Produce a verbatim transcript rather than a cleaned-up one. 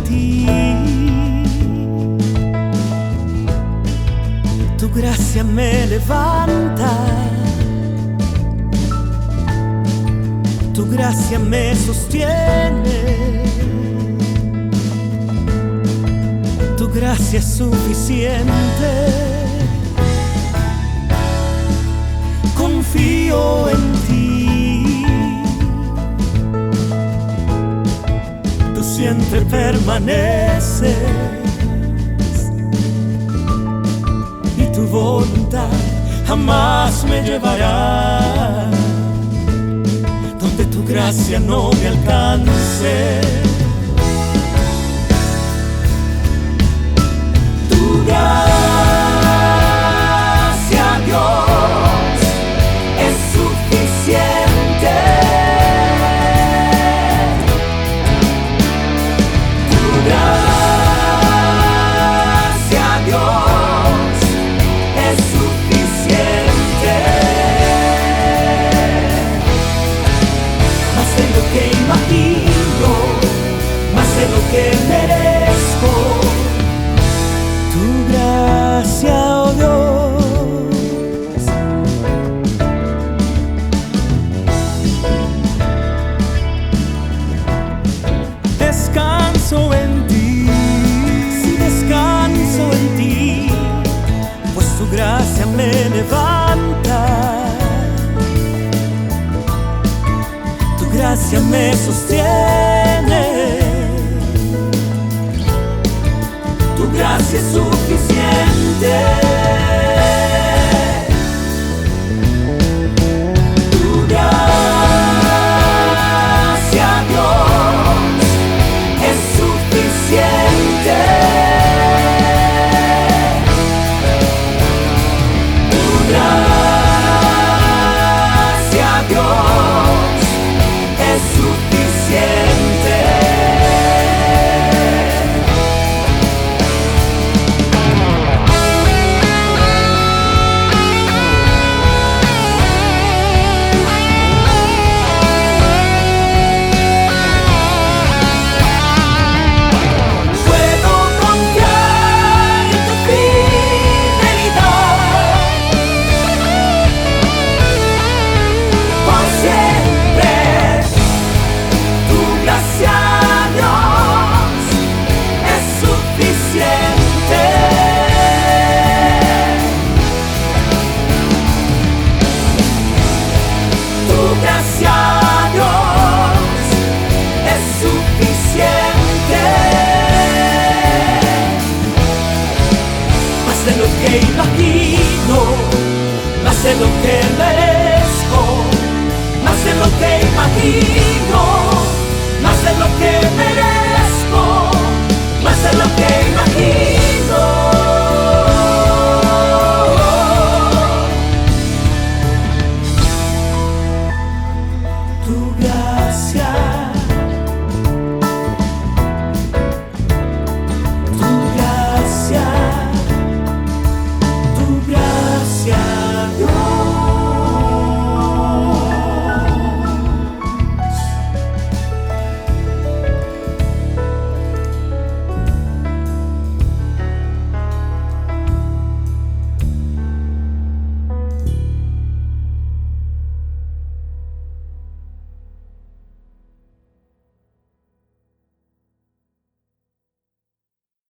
ti. Tu gracia me levanta, tu gracia me sostiene, tu gracia es suficiente. Confío en ti, tú siempre permaneces y tu voluntad jamás me llevará donde tu gracia no me alcance. Tu gracia, Dios, es suficiente. Tu gracia, Dios, es suficiente. Más de lo que imagino, más de lo que merezco. Tu gracia, oh Dios. Descanso en ti, sí, descanso en ti, pues tu gracia me levanta, tu gracia me sostiene, tu gracia es suficiente. Tu gracia, Dios,